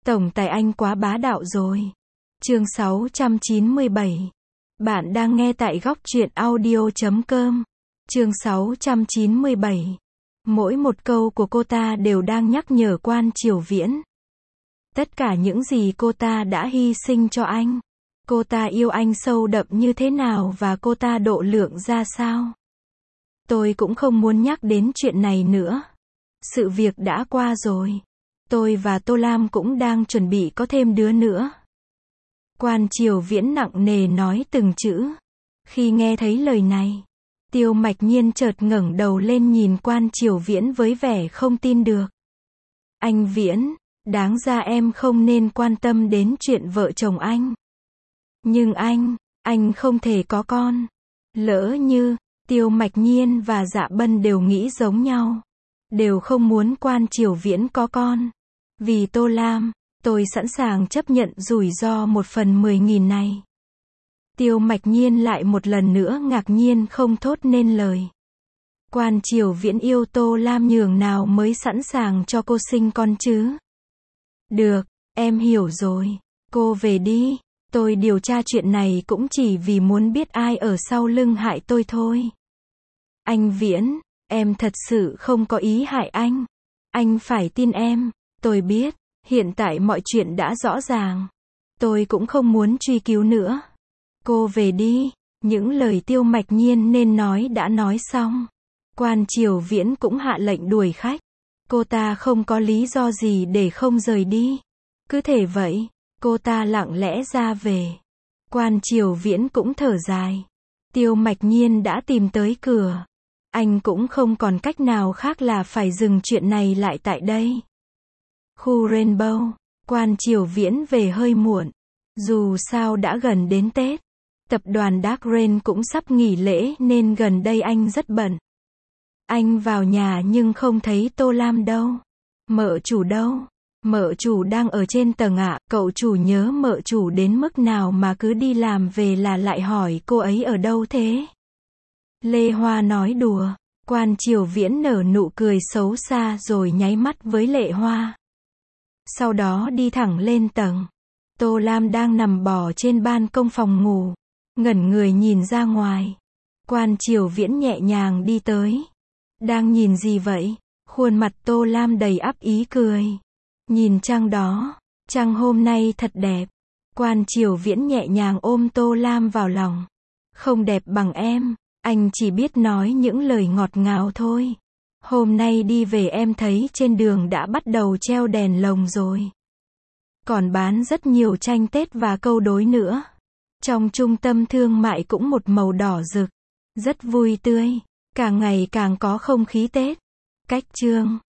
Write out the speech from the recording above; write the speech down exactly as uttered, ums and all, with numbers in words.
Tổng tài anh quá bá đạo rồi. Chương sáu trăm chín mươi bảy. Bạn đang nghe tại góc truyện audio chấm com. Chương sáu trăm chín mươi bảy. Mỗi một câu của cô ta đều đang nhắc nhở Quan Triều Viễn. Tất cả những gì cô ta đã hy sinh cho anh. Cô ta yêu anh sâu đậm như thế nào và cô ta độ lượng ra sao. Tôi cũng không muốn nhắc đến chuyện này nữa. Sự việc đã qua rồi. Tôi và Tô Lam cũng đang chuẩn bị có thêm đứa nữa. Quan Triều Viễn nặng nề nói từng chữ. Khi nghe thấy lời này, Tiêu Mạch Nhiên chợt ngẩng đầu lên nhìn Quan Triều Viễn với vẻ không tin được. Anh Viễn, đáng ra em không nên quan tâm đến chuyện vợ chồng anh. Nhưng anh, anh không thể có con. Lỡ như, Tiêu Mạch Nhiên và Dạ Bân đều nghĩ giống nhau. Đều không muốn Quan Triều Viễn có con. Vì Tô Lam, tôi sẵn sàng chấp nhận rủi ro một phần mười nghìn này. Tiêu Mạch Nhiên lại một lần nữa ngạc nhiên không thốt nên lời. Quan Triều Viễn yêu Tô Lam nhường nào mới sẵn sàng cho cô sinh con chứ? Được, em hiểu rồi. Cô về đi. Tôi điều tra chuyện này cũng chỉ vì muốn biết ai ở sau lưng hại tôi thôi. Anh Viễn, em thật sự không có ý hại anh. Anh phải tin em. Tôi biết, hiện tại mọi chuyện đã rõ ràng. Tôi cũng không muốn truy cứu nữa. Cô về đi. Những lời Tiêu Mạch Nhiên nên nói đã nói xong. Quan Triều Viễn cũng hạ lệnh đuổi khách. Cô ta không có lý do gì để không rời đi. Cứ thể vậy, cô ta lặng lẽ ra về. Quan Triều Viễn cũng thở dài. Tiêu Mạch Nhiên đã tìm tới cửa. Anh cũng không còn cách nào khác là phải dừng chuyện này lại tại đây. Khu Rainbow, Quan Triều Viễn về hơi muộn. Dù sao đã gần đến Tết. Tập đoàn Dark Rain cũng sắp nghỉ lễ nên gần đây anh rất bận. Anh vào nhà nhưng không thấy Tô Lam đâu. Mợ chủ đâu? Mợ chủ đang ở trên tầng ạ. Cậu chủ nhớ mợ chủ đến mức nào mà cứ đi làm về là lại hỏi cô ấy ở đâu thế? Lê Hoa nói đùa. Quan Triều Viễn nở nụ cười xấu xa rồi nháy mắt với Lệ Hoa. Sau đó đi thẳng lên tầng. Tô Lam đang nằm bò trên ban công phòng ngủ. Ngẩn người nhìn ra ngoài. Quan Triều Viễn nhẹ nhàng đi tới. Đang nhìn gì vậy? Khuôn mặt Tô Lam đầy ắp ý cười. Nhìn trăng đó. Trăng hôm nay thật đẹp. Quan Triều Viễn nhẹ nhàng ôm Tô Lam vào lòng. Không đẹp bằng em. Anh chỉ biết nói những lời ngọt ngào thôi. Hôm nay đi về em thấy trên đường đã bắt đầu treo đèn lồng rồi. Còn bán rất nhiều tranh Tết và câu đối nữa. Trong trung tâm thương mại cũng một màu đỏ rực. Rất vui tươi. Càng ngày càng có không khí Tết. Cách chương